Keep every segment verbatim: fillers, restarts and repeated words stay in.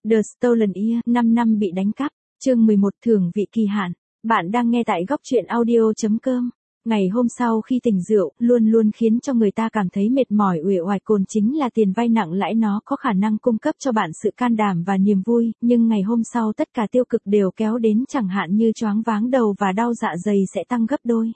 The Stolen Ear, năm năm bị đánh cắp, chương mười một thưởng vị kỳ hạn. Bạn đang nghe tại góc truyện audio chấm com. Ngày hôm sau khi tỉnh rượu, luôn luôn khiến cho người ta cảm thấy mệt mỏi uể oải cồn chính là tiền vay nặng lãi nó có khả năng cung cấp cho bạn sự can đảm và niềm vui, nhưng ngày hôm sau tất cả tiêu cực đều kéo đến chẳng hạn như choáng váng đầu và đau dạ dày sẽ tăng gấp đôi.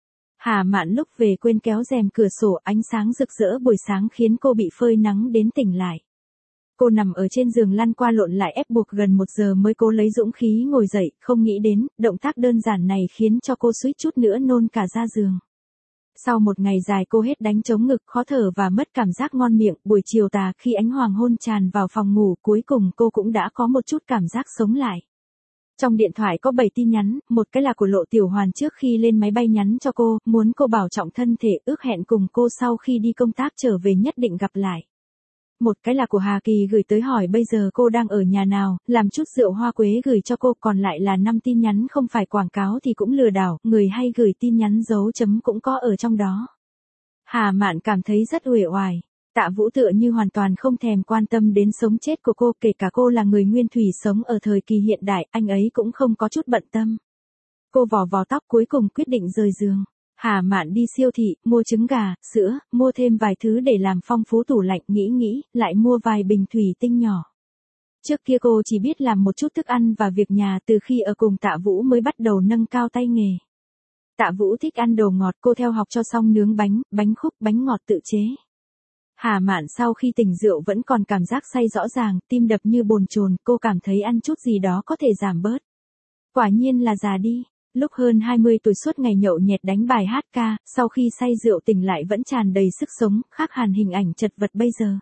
Hà Mạn lúc về quên kéo rèm cửa sổ, ánh sáng rực rỡ buổi sáng khiến cô bị phơi nắng đến tỉnh lại. Cô nằm ở trên giường lăn qua lộn lại ép buộc gần một giờ mới cố lấy dũng khí ngồi dậy, không nghĩ đến, động tác đơn giản này khiến cho cô suýt chút nữa nôn cả ra giường. Sau một ngày dài cô hết đánh trống ngực, khó thở và mất cảm giác ngon miệng, buổi chiều tà khi ánh hoàng hôn tràn vào phòng ngủ, cuối cùng cô cũng đã có một chút cảm giác sống lại. Trong điện thoại có bảy tin nhắn, một cái là của Lộ Tiểu Hoàn trước khi lên máy bay nhắn cho cô, muốn cô bảo trọng thân thể, ước hẹn cùng cô sau khi đi công tác trở về nhất định gặp lại. Một cái là của Hà Kỳ gửi tới hỏi bây giờ cô đang ở nhà nào, làm chút rượu hoa quế gửi cho cô, còn lại là năm tin nhắn không phải quảng cáo thì cũng lừa đảo, người hay gửi tin nhắn dấu chấm cũng có ở trong đó. Hà Mạn cảm thấy rất uể oải. Tạ Vũ tựa như hoàn toàn không thèm quan tâm đến sống chết của cô, kể cả cô là người nguyên thủy sống ở thời kỳ hiện đại, anh ấy cũng không có chút bận tâm. Cô vò vò tóc cuối cùng quyết định rời giường. Hà Mạn đi siêu thị, mua trứng gà, sữa, mua thêm vài thứ để làm phong phú tủ lạnh, nghĩ nghĩ, lại mua vài bình thủy tinh nhỏ. Trước kia cô chỉ biết làm một chút thức ăn và việc nhà, từ khi ở cùng Tạ Vũ mới bắt đầu nâng cao tay nghề. Tạ Vũ thích ăn đồ ngọt, cô theo học cho xong nướng bánh, bánh khúc, bánh ngọt tự chế. Hà Mạn sau khi tỉnh rượu vẫn còn cảm giác say rõ ràng, tim đập như bồn chồn, cô cảm thấy ăn chút gì đó có thể giảm bớt. Quả nhiên là già đi. Lúc hơn hai mươi tuổi suốt ngày nhậu nhẹt đánh bài hát ca, sau khi say rượu tỉnh lại vẫn tràn đầy sức sống, khác hẳn hình ảnh chật vật bây giờ.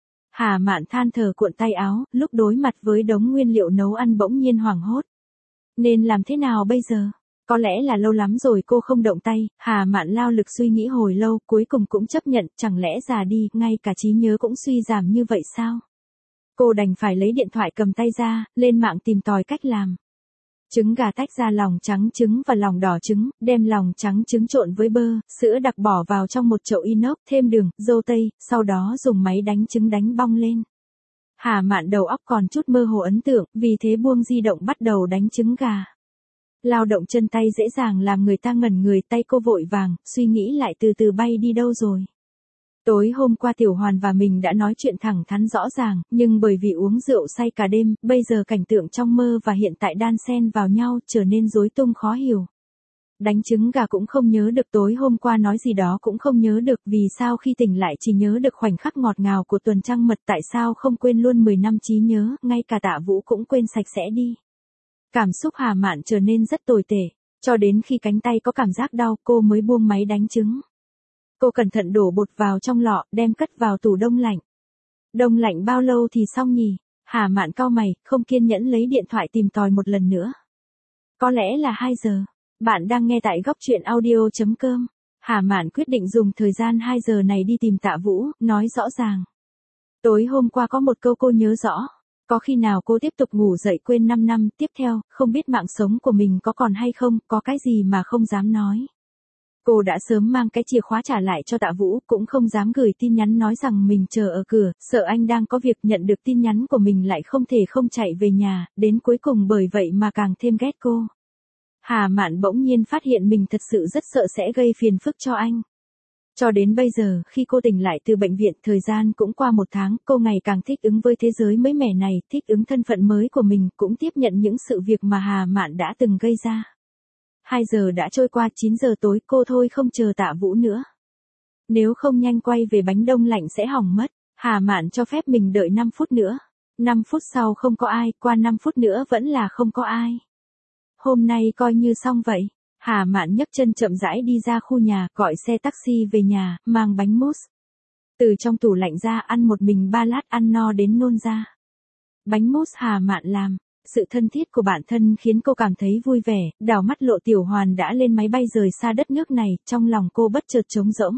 Hà Mạn than thở cuộn tay áo, lúc đối mặt với đống nguyên liệu nấu ăn bỗng nhiên hoảng hốt. Nên làm thế nào bây giờ? Có lẽ là lâu lắm rồi cô không động tay, Hà Mạn lao lực suy nghĩ hồi lâu, cuối cùng cũng chấp nhận, chẳng lẽ già đi, ngay cả trí nhớ cũng suy giảm như vậy sao? Cô đành phải lấy điện thoại cầm tay ra, lên mạng tìm tòi cách làm. Trứng gà tách ra lòng trắng trứng và lòng đỏ trứng, đem lòng trắng trứng trộn với bơ, sữa đặc bỏ vào trong một chậu inox, thêm đường, dâu tây, sau đó dùng máy đánh trứng đánh bong lên. Hà Mạn đầu óc còn chút mơ hồ ấn tượng, vì thế buông di động bắt đầu đánh trứng gà. Lao động chân tay dễ dàng làm người ta ngẩn người, tay cô vội vàng, suy nghĩ lại từ từ bay đi đâu rồi. Tối hôm qua Tiểu Hoàn và mình đã nói chuyện thẳng thắn rõ ràng, nhưng bởi vì uống rượu say cả đêm, bây giờ cảnh tượng trong mơ và hiện tại đan xen vào nhau, trở nên rối tung khó hiểu. Đánh trứng gà cũng không nhớ được, tối hôm qua nói gì đó cũng không nhớ được, vì sao khi tỉnh lại chỉ nhớ được khoảnh khắc ngọt ngào của tuần trăng mật, tại sao không quên luôn mười năm trí nhớ, ngay cả Tạ Vũ cũng quên sạch sẽ đi. Cảm xúc Hà Mạn trở nên rất tồi tệ, cho đến khi cánh tay có cảm giác đau cô mới buông máy đánh trứng. Cô cẩn thận đổ bột vào trong lọ, đem cất vào tủ đông lạnh. Đông lạnh bao lâu thì xong nhỉ? Hà Mạn cau mày, không kiên nhẫn lấy điện thoại tìm tòi một lần nữa. Có lẽ là hai giờ. Bạn đang nghe tại góc truyện audio chấm com. Hà Mạn quyết định dùng thời gian hai giờ này đi tìm Tạ Vũ, nói rõ ràng. Tối hôm qua có một câu cô nhớ rõ. Có khi nào cô tiếp tục ngủ dậy quên năm năm tiếp theo, không biết mạng sống của mình có còn hay không, có cái gì mà không dám nói. Cô đã sớm mang cái chìa khóa trả lại cho Tạ Vũ, cũng không dám gửi tin nhắn nói rằng mình chờ ở cửa, sợ anh đang có việc, nhận được tin nhắn của mình lại không thể không chạy về nhà, đến cuối cùng bởi vậy mà càng thêm ghét cô. Hà Mạn bỗng nhiên phát hiện mình thật sự rất sợ sẽ gây phiền phức cho anh. Cho đến bây giờ, khi cô tỉnh lại từ bệnh viện, thời gian cũng qua một tháng, cô ngày càng thích ứng với thế giới mới mẻ này, thích ứng thân phận mới của mình, cũng tiếp nhận những sự việc mà Hà Mạn đã từng gây ra. hai giờ đã trôi qua, chín giờ tối, cô thôi không chờ Tạ Vũ nữa. Nếu không nhanh quay về bánh đông lạnh sẽ hỏng mất, Hà Mạn cho phép mình đợi năm phút nữa. năm phút sau không có ai, qua năm phút nữa vẫn là không có ai. Hôm nay coi như xong vậy. Hà Mạn nhấc chân chậm rãi đi ra khu nhà, gọi xe taxi về nhà, mang bánh mousse. Từ trong tủ lạnh ra ăn một mình ba lát, ăn no đến nôn ra. Bánh mousse Hà Mạn làm. Sự thân thiết của bản thân khiến cô cảm thấy vui vẻ, đảo mắt Lộ Tiểu Hoàn đã lên máy bay rời xa đất nước này, trong lòng cô bất chợt trống rỗng.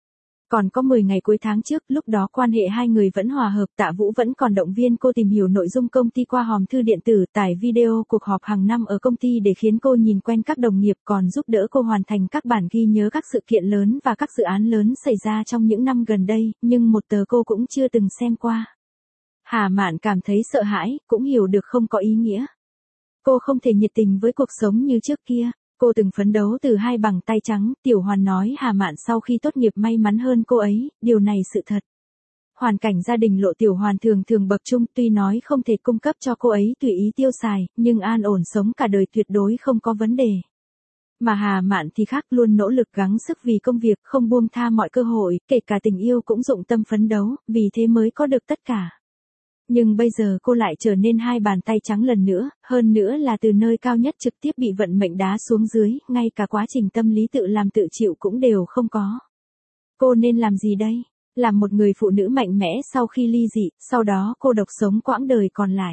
Còn có mười ngày cuối tháng trước, lúc đó quan hệ hai người vẫn hòa hợp, Tạ Vũ vẫn còn động viên cô tìm hiểu nội dung công ty qua hòm thư điện tử, tải video cuộc họp hàng năm ở công ty để khiến cô nhìn quen các đồng nghiệp, còn giúp đỡ cô hoàn thành các bản ghi nhớ các sự kiện lớn và các dự án lớn xảy ra trong những năm gần đây, nhưng một tờ cô cũng chưa từng xem qua. Hà Mạn cảm thấy sợ hãi, cũng hiểu được không có ý nghĩa. Cô không thể nhiệt tình với cuộc sống như trước kia. Cô từng phấn đấu từ hai bằng tay trắng, Tiểu Hoàn nói Hà Mạn sau khi tốt nghiệp may mắn hơn cô ấy, điều này sự thật. Hoàn cảnh gia đình Lộ Tiểu Hoàn thường thường bậc trung, tuy nói không thể cung cấp cho cô ấy tùy ý tiêu xài, nhưng an ổn sống cả đời tuyệt đối không có vấn đề. Mà Hà Mạn thì khác, luôn nỗ lực gắng sức vì công việc, không buông tha mọi cơ hội, kể cả tình yêu cũng dụng tâm phấn đấu, vì thế mới có được tất cả. Nhưng bây giờ cô lại trở nên hai bàn tay trắng lần nữa, hơn nữa là từ nơi cao nhất trực tiếp bị vận mệnh đá xuống dưới, ngay cả quá trình tâm lý tự làm tự chịu cũng đều không có. Cô nên làm gì đây? Làm một người phụ nữ mạnh mẽ sau khi ly dị, sau đó cô độc sống quãng đời còn lại.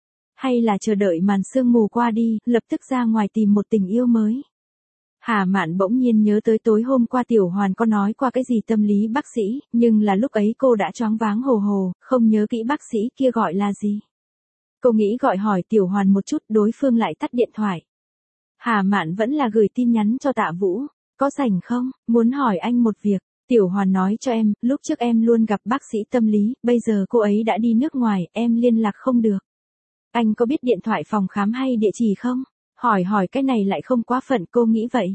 Hay là chờ đợi màn sương mù qua đi, lập tức ra ngoài tìm một tình yêu mới? Hà Mạn bỗng nhiên nhớ tới tối hôm qua Tiểu Hoàn có nói qua cái gì tâm lý bác sĩ, nhưng là lúc ấy cô đã choáng váng hồ hồ, không nhớ kỹ bác sĩ kia gọi là gì. Cô nghĩ gọi hỏi Tiểu Hoàn một chút, đối phương lại tắt điện thoại. Hà Mạn vẫn là gửi tin nhắn cho Tạ Vũ, có rảnh không, muốn hỏi anh một việc. Tiểu Hoàn nói cho em, lúc trước em luôn gặp bác sĩ tâm lý, bây giờ cô ấy đã đi nước ngoài, em liên lạc không được. Anh có biết điện thoại phòng khám hay địa chỉ không? Hỏi hỏi cái này lại không quá phận, cô nghĩ vậy.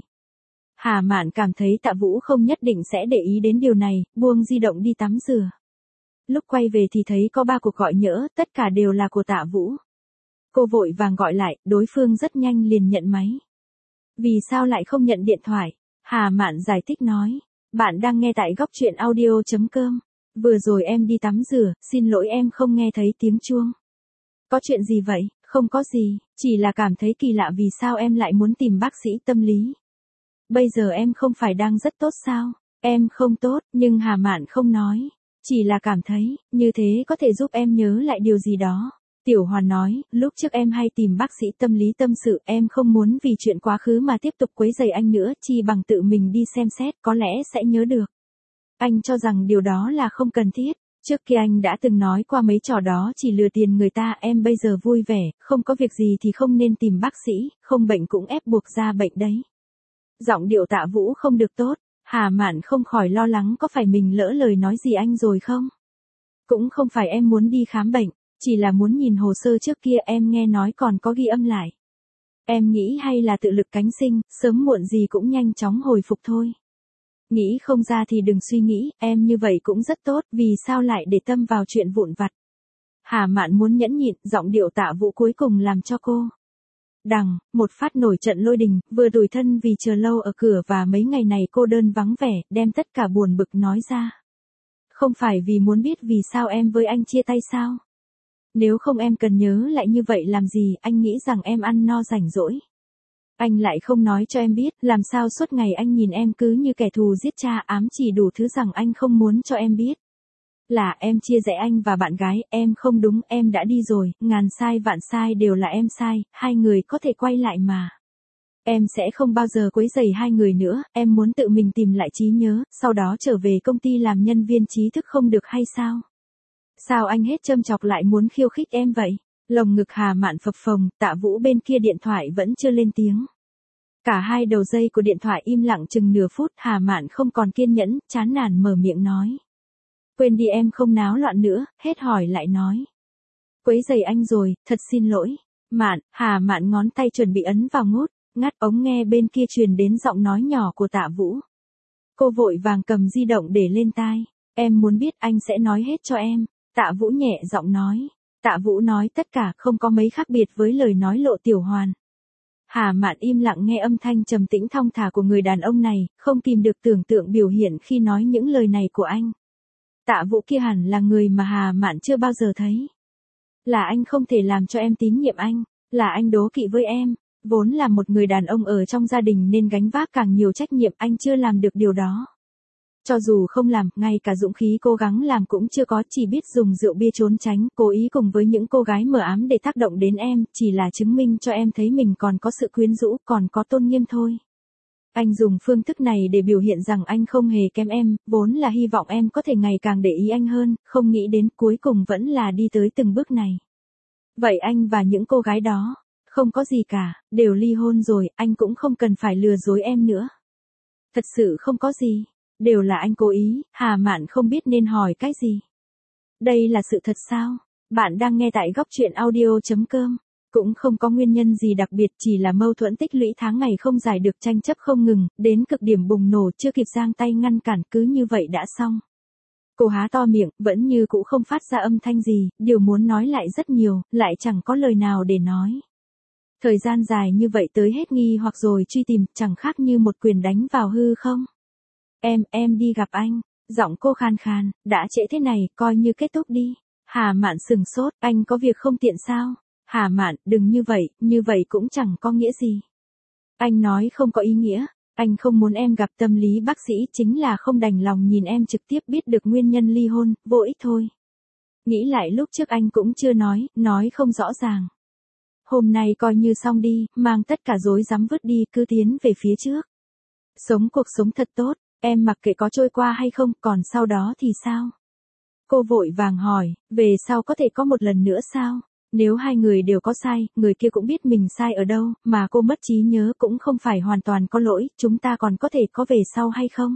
Hà Mạn cảm thấy Tạ Vũ không nhất định sẽ để ý đến điều này, buông di động đi tắm rửa. Lúc quay về thì thấy có ba cuộc gọi nhỡ, tất cả đều là của Tạ Vũ. Cô vội vàng gọi lại, đối phương rất nhanh liền nhận máy. Vì sao lại không nhận điện thoại? Hà Mạn giải thích nói. Bạn đang nghe tại góc truyện audio chấm com. Vừa rồi em đi tắm rửa, xin lỗi em không nghe thấy tiếng chuông. Có chuyện gì vậy? Không có gì, chỉ là cảm thấy kỳ lạ vì sao em lại muốn tìm bác sĩ tâm lý. Bây giờ em không phải đang rất tốt sao? Em không tốt, nhưng Hà Mạn không nói. Chỉ là cảm thấy, như thế có thể giúp em nhớ lại điều gì đó. Tiểu Hoàn nói, lúc trước em hay tìm bác sĩ tâm lý tâm sự, em không muốn vì chuyện quá khứ mà tiếp tục quấy rầy anh nữa, chi bằng tự mình đi xem xét, có lẽ sẽ nhớ được. Anh cho rằng điều đó là không cần thiết. Trước kia anh đã từng nói qua mấy trò đó chỉ lừa tiền người ta, em bây giờ vui vẻ, không có việc gì thì không nên tìm bác sĩ, không bệnh cũng ép buộc ra bệnh đấy. Giọng điệu Tạ Vũ không được tốt, Hà Mạn không khỏi lo lắng có phải mình lỡ lời nói gì anh rồi không? Cũng không phải em muốn đi khám bệnh, chỉ là muốn nhìn hồ sơ trước kia em nghe nói còn có ghi âm lại. Em nghĩ hay là tự lực cánh sinh, sớm muộn gì cũng nhanh chóng hồi phục thôi. Nghĩ không ra thì đừng suy nghĩ, em như vậy cũng rất tốt, vì sao lại để tâm vào chuyện vụn vặt. Hà Mạn muốn nhẫn nhịn, giọng điệu Tạ Vũ cuối cùng làm cho cô đằng, một phát nổi trận lôi đình, vừa tủi thân vì chờ lâu ở cửa và mấy ngày này cô đơn vắng vẻ, đem tất cả buồn bực nói ra. Không phải vì muốn biết vì sao em với anh chia tay sao? Nếu không em cần nhớ lại như vậy làm gì, anh nghĩ rằng em ăn no rảnh rỗi. Anh lại không nói cho em biết, làm sao suốt ngày anh nhìn em cứ như kẻ thù giết cha, ám chỉ đủ thứ rằng anh không muốn cho em biết. Là em chia rẽ anh và bạn gái, em không đúng, em đã đi rồi, ngàn sai vạn sai đều là em sai, hai người có thể quay lại mà. Em sẽ không bao giờ quấy rầy hai người nữa, em muốn tự mình tìm lại trí nhớ, sau đó trở về công ty làm nhân viên trí thức không được hay sao? Sao anh hết châm chọc lại muốn khiêu khích em vậy? Lồng ngực Hà Mạn phập phồng, Tạ Vũ bên kia điện thoại vẫn chưa lên tiếng. Cả hai đầu dây của điện thoại im lặng chừng nửa phút, Hà Mạn không còn kiên nhẫn, chán nản mở miệng nói. Quên đi em không náo loạn nữa, hết hỏi lại nói. Quấy giày anh rồi, thật xin lỗi. Mạn, Hà Mạn ngón tay chuẩn bị ấn vào ngút, ngắt ống nghe bên kia truyền đến giọng nói nhỏ của Tạ Vũ. Cô vội vàng cầm di động để lên tai. Em muốn biết anh sẽ nói hết cho em. Tạ Vũ nhẹ giọng nói. Tạ Vũ nói tất cả không có mấy khác biệt với lời nói Lộ Tiểu Hoàn. Hà Mạn im lặng nghe âm thanh trầm tĩnh thong thả của người đàn ông này, không tìm được tưởng tượng biểu hiện khi nói những lời này của anh. Tạ Vũ kia hẳn là người mà Hà Mạn chưa bao giờ thấy. Là anh không thể làm cho em tín nhiệm anh, là anh đố kỵ với em, vốn là một người đàn ông ở trong gia đình nên gánh vác càng nhiều trách nhiệm, anh chưa làm được điều đó. Cho dù không làm, ngay cả dũng khí cố gắng làm cũng chưa có, chỉ biết dùng rượu bia trốn tránh, cố ý cùng với những cô gái mờ ám để tác động đến em, chỉ là chứng minh cho em thấy mình còn có sự quyến rũ, còn có tôn nghiêm thôi. Anh dùng phương thức này để biểu hiện rằng anh không hề kém em, vốn là hy vọng em có thể ngày càng để ý anh hơn, không nghĩ đến cuối cùng vẫn là đi tới từng bước này. Vậy anh và những cô gái đó, không có gì cả, đều ly hôn rồi, anh cũng không cần phải lừa dối em nữa. Thật sự không có gì, đều là anh cố ý. Hà Mạn không biết nên hỏi cái gì. Đây là sự thật sao? Bạn đang nghe tại góc chuyện audio chấm com. Cũng không có nguyên nhân gì đặc biệt, chỉ là mâu thuẫn tích lũy tháng ngày không giải được, tranh chấp không ngừng, đến cực điểm bùng nổ, chưa kịp giang tay ngăn cản, cứ như vậy đã xong. Cô há to miệng, vẫn như cũ không phát ra âm thanh gì, điều muốn nói lại rất nhiều, lại chẳng có lời nào để nói. Thời gian dài như vậy tới hết nghi hoặc rồi truy tìm, chẳng khác như một quyền đánh vào hư không. Em, em đi gặp anh. Giọng cô khàn khàn, đã trễ thế này, coi như kết thúc đi. Hà Mạn sừng sốt, anh có việc không tiện sao? Hà Mạn, đừng như vậy, như vậy cũng chẳng có nghĩa gì. Anh nói không có ý nghĩa, anh không muốn em gặp tâm lý bác sĩ, chính là không đành lòng nhìn em trực tiếp biết được nguyên nhân ly hôn, vô ích thôi. Nghĩ lại lúc trước anh cũng chưa nói, nói không rõ ràng. Hôm nay coi như xong đi, mang tất cả rối rắm vứt đi, cứ tiến về phía trước. Sống cuộc sống thật tốt, em mặc kệ có trôi qua hay không, còn sau đó thì sao? Cô vội vàng hỏi, về sau có thể có một lần nữa sao? Nếu hai người đều có sai, người kia cũng biết mình sai ở đâu, mà cô mất trí nhớ cũng không phải hoàn toàn có lỗi, chúng ta còn có thể có về sau hay không?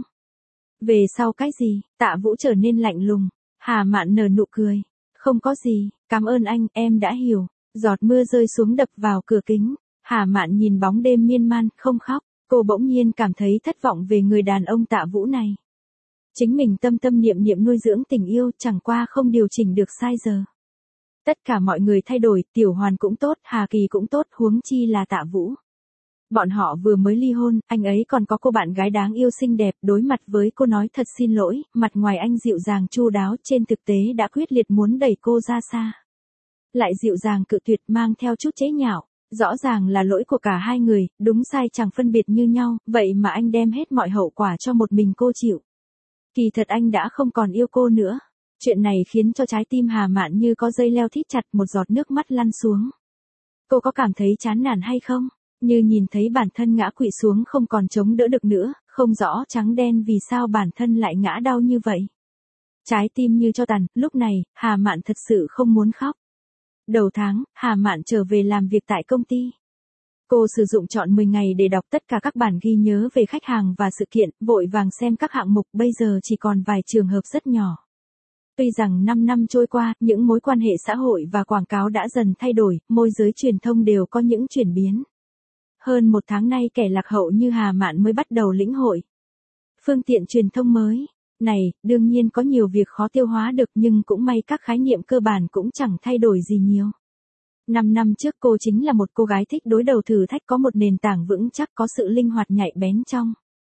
Về sau cái gì? Tạ Vũ trở nên lạnh lùng. Hà Mạn nở nụ cười. Không có gì, cảm ơn anh, em đã hiểu. Giọt mưa rơi xuống đập vào cửa kính. Hà Mạn nhìn bóng đêm miên man, không khóc. Cô bỗng nhiên cảm thấy thất vọng về người đàn ông Tạ Vũ này. Chính mình tâm tâm niệm niệm nuôi dưỡng tình yêu, chẳng qua không điều chỉnh được sai giờ. Tất cả mọi người thay đổi, Tiểu Hoàn cũng tốt, Hà Kỳ cũng tốt, huống chi là Tạ Vũ. Bọn họ vừa mới ly hôn, anh ấy còn có cô bạn gái đáng yêu xinh đẹp, đối mặt với cô nói thật xin lỗi, mặt ngoài anh dịu dàng chu đáo, trên thực tế đã quyết liệt muốn đẩy cô ra xa. Lại dịu dàng cự tuyệt, mang theo chút chế nhạo. Rõ ràng là lỗi của cả hai người, đúng sai chẳng phân biệt như nhau, vậy mà anh đem hết mọi hậu quả cho một mình cô chịu. Kỳ thật anh đã không còn yêu cô nữa. Chuyện này khiến cho trái tim Hà Mạn như có dây leo thít chặt, một giọt nước mắt lăn xuống. Cô có cảm thấy chán nản hay không? Như nhìn thấy bản thân ngã quỵ xuống không còn chống đỡ được nữa, không rõ trắng đen vì sao bản thân lại ngã đau như vậy. Trái tim như cho tàn, lúc này, Hà Mạn thật sự không muốn khóc. Đầu tháng, Hà Mạn trở về làm việc tại công ty. Cô sử dụng trọn mười ngày để đọc tất cả các bản ghi nhớ về khách hàng và sự kiện, vội vàng xem các hạng mục, bây giờ chỉ còn vài trường hợp rất nhỏ. Tuy rằng năm năm trôi qua, những mối quan hệ xã hội và quảng cáo đã dần thay đổi, môi giới truyền thông đều có những chuyển biến. Hơn một tháng nay kẻ lạc hậu như Hà Mạn mới bắt đầu lĩnh hội. Phương tiện truyền thông mới. Này, đương nhiên có nhiều việc khó tiêu hóa được, nhưng cũng may các khái niệm cơ bản cũng chẳng thay đổi gì nhiều. Năm năm trước cô chính là một cô gái thích đối đầu thử thách, có một nền tảng vững chắc, có sự linh hoạt nhạy bén trong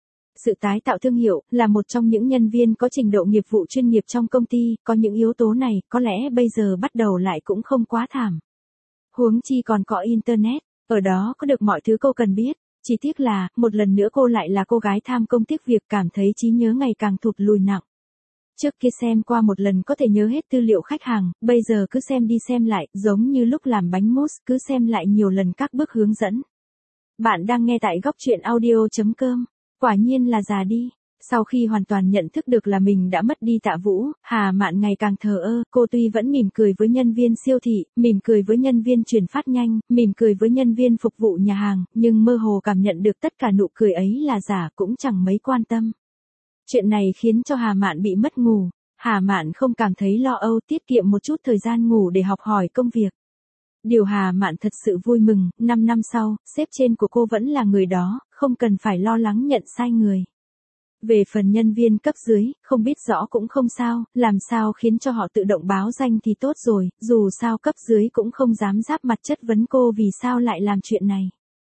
sự tái tạo thương hiệu, là một trong những nhân viên có trình độ nghiệp vụ chuyên nghiệp trong công ty, có những yếu tố này, có lẽ bây giờ bắt đầu lại cũng không quá thảm. Huống chi còn có Internet, ở đó có được mọi thứ cô cần biết. Chỉ tiếc là, một lần nữa cô lại là cô gái tham công tiếc việc, cảm thấy trí nhớ ngày càng thụt lùi nặng. Trước kia xem qua một lần có thể nhớ hết tư liệu khách hàng, bây giờ cứ xem đi xem lại, giống như lúc làm bánh mousse, cứ xem lại nhiều lần các bước hướng dẫn. Bạn đang nghe tại góc chuyện audio chấm com. Quả nhiên là già đi. Sau khi hoàn toàn nhận thức được là mình đã mất đi Tạ Vũ, Hà Mạn ngày càng thờ ơ, cô tuy vẫn mỉm cười với nhân viên siêu thị, mỉm cười với nhân viên chuyển phát nhanh, mỉm cười với nhân viên phục vụ nhà hàng, nhưng mơ hồ cảm nhận được tất cả nụ cười ấy là giả, cũng chẳng mấy quan tâm. Chuyện này khiến cho Hà Mạn bị mất ngủ. Hà Mạn không cảm thấy lo âu, tiết kiệm một chút thời gian ngủ để học hỏi công việc. Điều Hà Mạn thật sự vui mừng, năm năm sau, sếp trên của cô vẫn là người đó, không cần phải lo lắng nhận sai người. Về phần nhân viên cấp dưới, không biết rõ cũng không sao, làm sao khiến cho họ tự động báo danh thì tốt rồi, dù sao cấp dưới cũng không dám giáp mặt chất vấn cô vì sao lại làm chuyện này.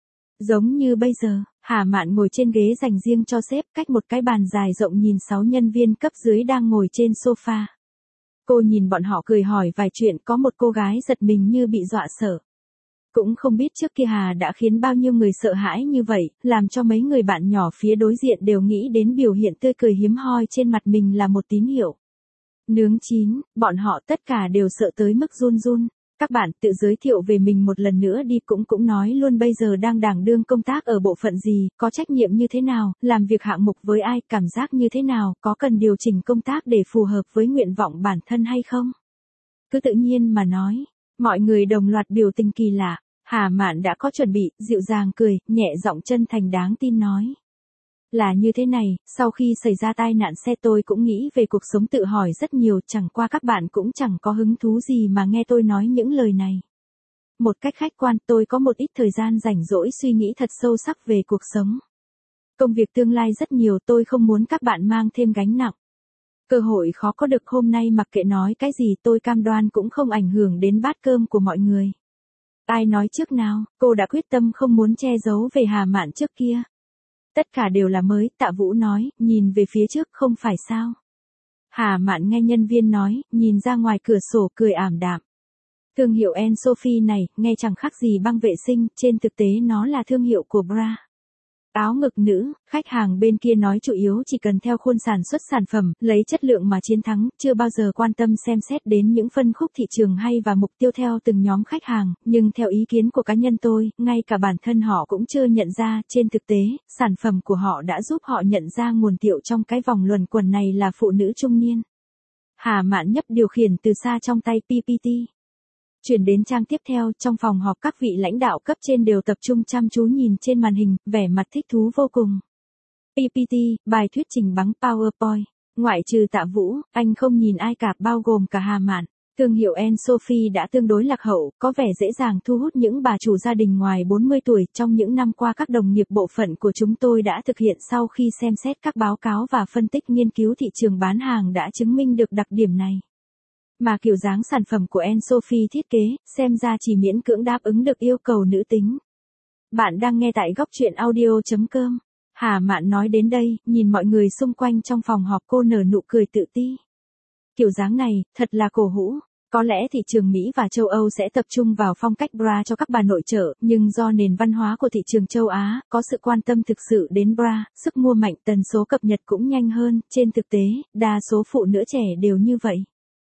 Giống như bây giờ, Hà Mạn ngồi trên ghế dành riêng cho sếp, cách một cái bàn dài rộng nhìn sáu nhân viên cấp dưới đang ngồi trên sofa. Cô nhìn bọn họ cười hỏi vài chuyện, có một cô gái giật mình như bị dọa sợ. Cũng không biết trước kia Hà đã khiến bao nhiêu người sợ hãi như vậy, làm cho mấy người bạn nhỏ phía đối diện đều nghĩ đến biểu hiện tươi cười hiếm hoi trên mặt mình là một tín hiệu. Nướng chín, bọn họ tất cả đều sợ tới mức run run. Các bạn tự giới thiệu về mình một lần nữa đi, cũng cũng nói luôn bây giờ đang đảm đương công tác ở bộ phận gì, có trách nhiệm như thế nào, làm việc hạng mục với ai, cảm giác như thế nào, có cần điều chỉnh công tác để phù hợp với nguyện vọng bản thân hay không. Cứ tự nhiên mà nói, mọi người đồng loạt biểu tình kỳ lạ. Hà Mạn đã có chuẩn bị, dịu dàng cười, nhẹ giọng chân thành đáng tin nói. Là như thế này, sau khi xảy ra tai nạn xe tôi cũng nghĩ về cuộc sống tự hỏi rất nhiều, chẳng qua các bạn cũng chẳng có hứng thú gì mà nghe tôi nói những lời này. Một cách khách quan, tôi có một ít thời gian rảnh rỗi suy nghĩ thật sâu sắc về cuộc sống. Công việc tương lai rất nhiều, tôi không muốn các bạn mang thêm gánh nặng. Cơ hội khó có được, hôm nay mặc kệ nói cái gì tôi cam đoan cũng không ảnh hưởng đến bát cơm của mọi người. Ai nói trước nào, cô đã quyết tâm không muốn che giấu về Hà Mạn trước kia. Tất cả đều là mới, Tạ Vũ nói, nhìn về phía trước không phải sao. Hà Mạn nghe nhân viên nói, nhìn ra ngoài cửa sổ cười ảm đạm. Thương hiệu Anne Sophie này, nghe chẳng khác gì băng vệ sinh, trên thực tế nó là thương hiệu của bra. Áo ngực nữ, khách hàng bên kia nói chủ yếu chỉ cần theo khuôn sản xuất sản phẩm, lấy chất lượng mà chiến thắng, chưa bao giờ quan tâm xem xét đến những phân khúc thị trường hay và mục tiêu theo từng nhóm khách hàng, nhưng theo ý kiến của cá nhân tôi, ngay cả bản thân họ cũng chưa nhận ra, trên thực tế, sản phẩm của họ đã giúp họ nhận ra nguồn tiệu trong cái vòng luẩn quẩn này là phụ nữ trung niên. Hà Mạn nhấp điều khiển từ xa trong tay pê pê tê. Chuyển đến trang tiếp theo, trong phòng họp các vị lãnh đạo cấp trên đều tập trung chăm chú nhìn trên màn hình, vẻ mặt thích thú vô cùng. pê pê tê, bài thuyết trình bằng PowerPoint. Ngoại trừ Tạ Vũ, anh không nhìn ai cả, bao gồm cả Hà Mạn. Thương hiệu Anne Sophie đã tương đối lạc hậu, có vẻ dễ dàng thu hút những bà chủ gia đình ngoài bốn mươi tuổi. Trong những năm qua các đồng nghiệp bộ phận của chúng tôi đã thực hiện sau khi xem xét các báo cáo và phân tích nghiên cứu thị trường bán hàng đã chứng minh được đặc điểm này. Mà kiểu dáng sản phẩm của Anne Sophie thiết kế, xem ra chỉ miễn cưỡng đáp ứng được yêu cầu nữ tính. Bạn đang nghe tại góc truyện audio chấm com. Hà Mạn nói đến đây, nhìn mọi người xung quanh trong phòng họp cô nở nụ cười tự ti. Kiểu dáng này, thật là cổ hủ. Có lẽ thị trường Mỹ và châu Âu sẽ tập trung vào phong cách bra cho các bà nội trợ, nhưng do nền văn hóa của thị trường châu Á, có sự quan tâm thực sự đến bra, sức mua mạnh, tần số cập nhật cũng nhanh hơn. Trên thực tế, đa số phụ nữ trẻ đều như vậy.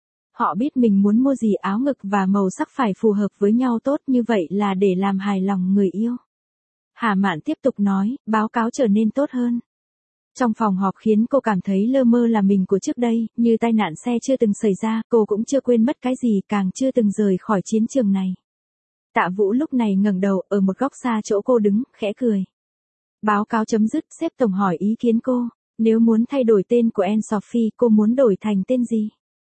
Họ biết mình muốn mua gì, áo ngực và màu sắc phải phù hợp với nhau tốt như vậy là để làm hài lòng người yêu. Hà Mạn tiếp tục nói, báo cáo trở nên tốt hơn. Trong phòng họp khiến cô cảm thấy lơ mơ là mình của trước đây, như tai nạn xe chưa từng xảy ra, cô cũng chưa quên mất cái gì, càng chưa từng rời khỏi chiến trường này. Tạ Vũ lúc này ngẩng đầu, ở một góc xa chỗ cô đứng, khẽ cười. Báo cáo chấm dứt, sếp tổng hỏi ý kiến cô, nếu muốn thay đổi tên của Anne Sophie, cô muốn đổi thành tên gì?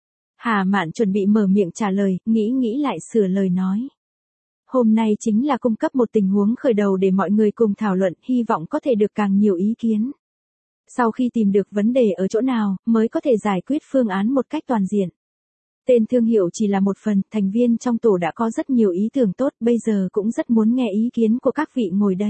Hà Mạn chuẩn bị mở miệng trả lời, nghĩ nghĩ lại sửa lời nói. Hôm nay chính là cung cấp một tình huống khởi đầu để mọi người cùng thảo luận, hy vọng có thể được càng nhiều ý kiến. Sau khi tìm được vấn đề ở chỗ nào, mới có thể giải quyết phương án một cách toàn diện. Tên thương hiệu chỉ là một phần, thành viên trong tổ đã có rất nhiều ý tưởng tốt, bây giờ cũng rất muốn nghe ý kiến của các vị ngồi đây.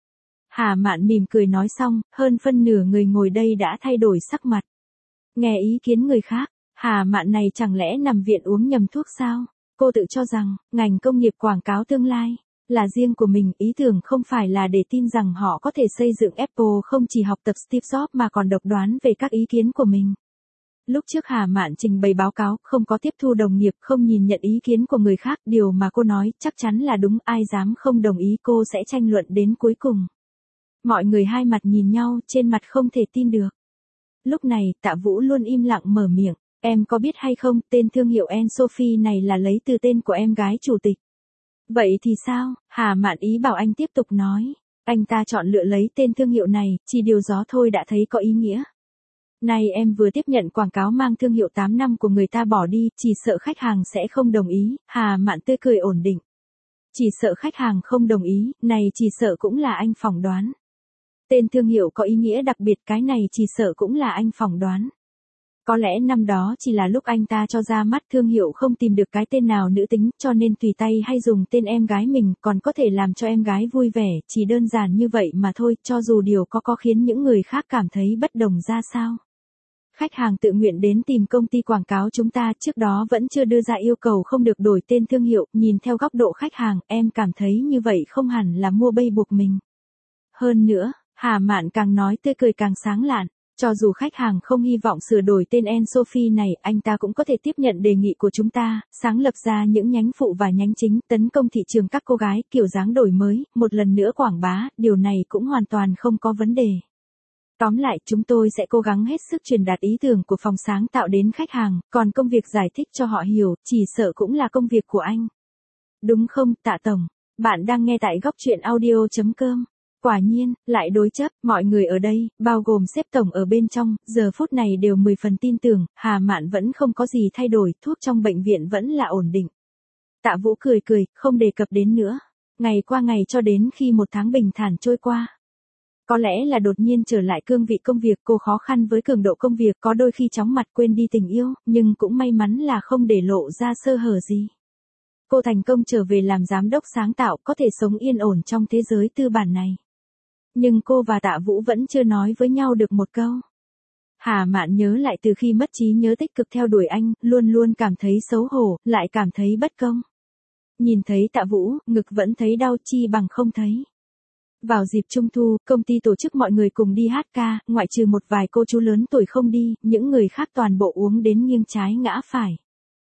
Hà Mạn mỉm cười nói xong, hơn phân nửa người ngồi đây đã thay đổi sắc mặt. Nghe ý kiến người khác. Hà Mạn này chẳng lẽ nằm viện uống nhầm thuốc sao? Cô tự cho rằng, ngành công nghiệp quảng cáo tương lai, là riêng của mình, ý tưởng không phải là để tin rằng họ có thể xây dựng Apple không chỉ học tập Steve Jobs mà còn độc đoán về các ý kiến của mình. Lúc trước Hà Mạn trình bày báo cáo, không có tiếp thu đồng nghiệp, không nhìn nhận ý kiến của người khác, điều mà cô nói chắc chắn là đúng, ai dám không đồng ý, cô sẽ tranh luận đến cuối cùng. Mọi người hai mặt nhìn nhau, trên mặt không thể tin được. Lúc này, Tạ Vũ luôn im lặng mở miệng. Em có biết hay không, tên thương hiệu Anne Sophie này là lấy từ tên của em gái chủ tịch. Vậy thì sao? Hà Mạn ý bảo anh tiếp tục nói. Anh ta chọn lựa lấy tên thương hiệu này, chỉ điều gió thôi đã thấy có ý nghĩa. Này em vừa tiếp nhận quảng cáo mang thương hiệu tám năm của người ta bỏ đi, chỉ sợ khách hàng sẽ không đồng ý. Hà Mạn tươi cười ổn định. Chỉ sợ khách hàng không đồng ý, này chỉ sợ cũng là anh phỏng đoán. Tên thương hiệu có ý nghĩa đặc biệt, cái này chỉ sợ cũng là anh phỏng đoán. Có lẽ năm đó chỉ là lúc anh ta cho ra mắt thương hiệu không tìm được cái tên nào nữ tính, cho nên tùy tay hay dùng tên em gái mình, còn có thể làm cho em gái vui vẻ, chỉ đơn giản như vậy mà thôi, cho dù điều có có khiến những người khác cảm thấy bất đồng ra sao. Khách hàng tự nguyện đến tìm công ty quảng cáo chúng ta, trước đó vẫn chưa đưa ra yêu cầu không được đổi tên thương hiệu, nhìn theo góc độ khách hàng, em cảm thấy như vậy không hẳn là mua bẫy buộc mình. Hơn nữa, Hà Mạn càng nói tươi cười càng sáng lạn. Cho dù khách hàng không hy vọng sửa đổi tên Anne Sophie này, anh ta cũng có thể tiếp nhận đề nghị của chúng ta, sáng lập ra những nhánh phụ và nhánh chính, tấn công thị trường các cô gái, kiểu dáng đổi mới, một lần nữa quảng bá, điều này cũng hoàn toàn không có vấn đề. Tóm lại, chúng tôi sẽ cố gắng hết sức truyền đạt ý tưởng của phòng sáng tạo đến khách hàng, còn công việc giải thích cho họ hiểu, chỉ sợ cũng là công việc của anh. Đúng không, Tạ Tổng? Bạn đang nghe tại góc truyện audio chấm com. Quả nhiên, lại đối chấp, mọi người ở đây, bao gồm sếp tổng ở bên trong, giờ phút này đều mười phần tin tưởng, Hà Mạn vẫn không có gì thay đổi, thuốc trong bệnh viện vẫn là ổn định. Tạ Vũ cười cười, không đề cập đến nữa. Ngày qua ngày cho đến khi một tháng bình thản trôi qua. Có lẽ là đột nhiên trở lại cương vị công việc, cô khó khăn với cường độ công việc, có đôi khi chóng mặt quên đi tình yêu, nhưng cũng may mắn là không để lộ ra sơ hở gì. Cô thành công trở về làm giám đốc sáng tạo, có thể sống yên ổn trong thế giới tư bản này. Nhưng cô và Tạ Vũ vẫn chưa nói với nhau được một câu. Hà Mạn nhớ lại từ khi mất trí nhớ tích cực theo đuổi anh, luôn luôn cảm thấy xấu hổ, lại cảm thấy bất công. Nhìn thấy Tạ Vũ, ngực vẫn thấy đau chi bằng không thấy. Vào dịp Trung thu, công ty tổ chức mọi người cùng đi hát ca, ngoại trừ một vài cô chú lớn tuổi không đi, những người khác toàn bộ uống đến nghiêng trái ngã phải.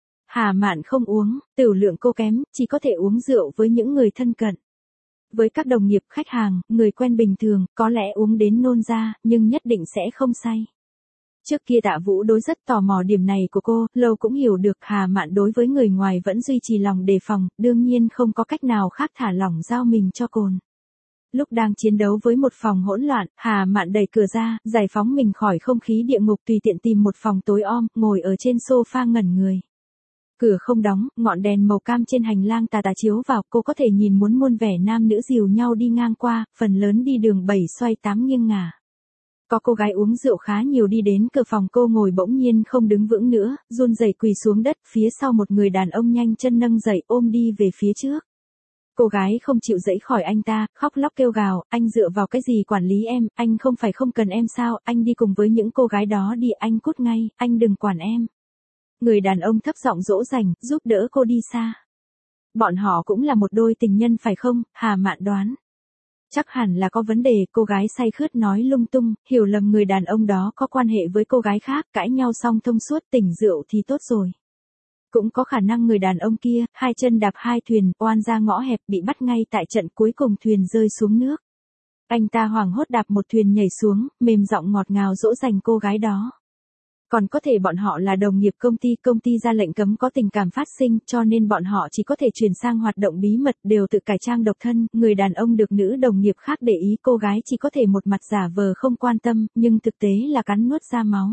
Hà Mạn không uống, tửu lượng cô kém, chỉ có thể uống rượu với những người thân cận. Với các đồng nghiệp, khách hàng, người quen bình thường, có lẽ uống đến nôn ra, nhưng nhất định sẽ không say. Trước kia Tạ Vũ đối rất tò mò điểm này của cô, lâu cũng hiểu được Hà Mạn đối với người ngoài vẫn duy trì lòng đề phòng, đương nhiên không có cách nào khác thả lỏng giao mình cho cồn. Lúc đang chiến đấu với một phòng hỗn loạn, Hà Mạn đẩy cửa ra, giải phóng mình khỏi không khí địa ngục, tùy tiện tìm một phòng tối om, ngồi ở trên sofa ngẩn người. Cửa không đóng, ngọn đèn màu cam trên hành lang tà tà chiếu vào, cô có thể nhìn muốn muôn vẻ nam nữ dìu nhau đi ngang qua, phần lớn đi đường bảy xoay tám nghiêng ngả. Có cô gái uống rượu khá nhiều đi đến cửa phòng cô ngồi bỗng nhiên không đứng vững nữa, run rẩy quỳ xuống đất, phía sau một người đàn ông nhanh chân nâng dậy ôm đi về phía trước. Cô gái không chịu dãy khỏi anh ta, khóc lóc kêu gào, anh dựa vào cái gì quản lý em, anh không phải không cần em sao, anh đi cùng với những cô gái đó đi, anh cút ngay, anh đừng quản em. Người đàn ông thấp giọng dỗ dành, giúp đỡ cô đi xa. Bọn họ cũng là một đôi tình nhân phải không, Hà Mạn đoán. Chắc hẳn là có vấn đề, cô gái say khướt nói lung tung, hiểu lầm người đàn ông đó có quan hệ với cô gái khác, cãi nhau xong thông suốt, tỉnh rượu thì tốt rồi. Cũng có khả năng người đàn ông kia, hai chân đạp hai thuyền, oan ra ngõ hẹp, bị bắt ngay tại trận cuối cùng, thuyền rơi xuống nước. Anh ta hoảng hốt đạp một thuyền nhảy xuống, mềm giọng ngọt ngào dỗ dành cô gái đó. Còn có thể bọn họ là đồng nghiệp công ty, công ty ra lệnh cấm có tình cảm phát sinh, cho nên bọn họ chỉ có thể chuyển sang hoạt động bí mật, đều tự cải trang độc thân, người đàn ông được nữ đồng nghiệp khác để ý, cô gái chỉ có thể một mặt giả vờ không quan tâm, nhưng thực tế là cắn nuốt ra máu.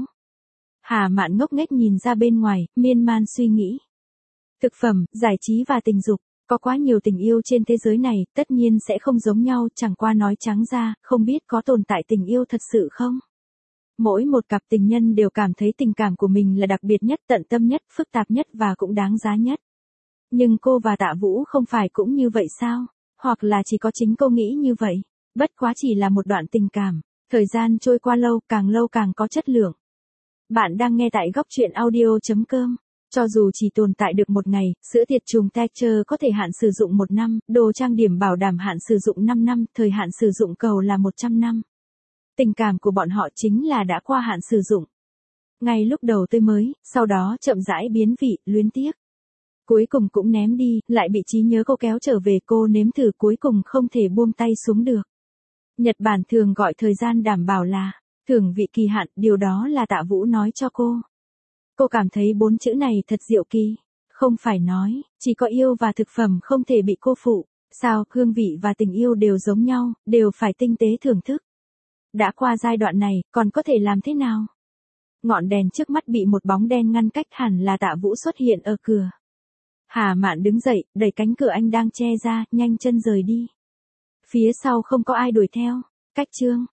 Hà Mạn ngốc nghếch nhìn ra bên ngoài, miên man suy nghĩ. Thực phẩm, giải trí và tình dục, có quá nhiều tình yêu trên thế giới này, tất nhiên sẽ không giống nhau, chẳng qua nói trắng ra, không biết có tồn tại tình yêu thật sự không? Mỗi một cặp tình nhân đều cảm thấy tình cảm của mình là đặc biệt nhất, tận tâm nhất, phức tạp nhất và cũng đáng giá nhất. Nhưng cô và Tạ Vũ không phải cũng như vậy sao? Hoặc là chỉ có chính cô nghĩ như vậy? Bất quá chỉ là một đoạn tình cảm. Thời gian trôi qua lâu, càng lâu càng có chất lượng. Bạn đang nghe tại góc truyện audio chấm com. Cho dù chỉ tồn tại được một ngày, sữa tiệt trùng Thatcher có thể hạn sử dụng một năm, đồ trang điểm bảo đảm hạn sử dụng năm năm, thời hạn sử dụng cầu là một trăm năm. Tình cảm của bọn họ chính là đã qua hạn sử dụng. Ngay lúc đầu tươi mới, sau đó chậm rãi biến vị, luyến tiếc. Cuối cùng cũng ném đi, lại bị trí nhớ cô kéo trở về, cô nếm thử cuối cùng không thể buông tay xuống được. Nhật Bản thường gọi thời gian đảm bảo là thưởng vị kỳ hạn, điều đó là Tạ Vũ nói cho cô. Cô cảm thấy bốn chữ này thật diệu kỳ. Không phải nói, chỉ có yêu và thực phẩm không thể bị cô phụ. Sao, hương vị và tình yêu đều giống nhau, đều phải tinh tế thưởng thức. Đã qua giai đoạn này, còn có thể làm thế nào? Ngọn đèn trước mắt bị một bóng đen ngăn cách, hẳn là Tạ Vũ xuất hiện ở cửa. Hà Mạn đứng dậy, đẩy cánh cửa anh đang che ra, nhanh chân rời đi. Phía sau không có ai đuổi theo. Cách chương.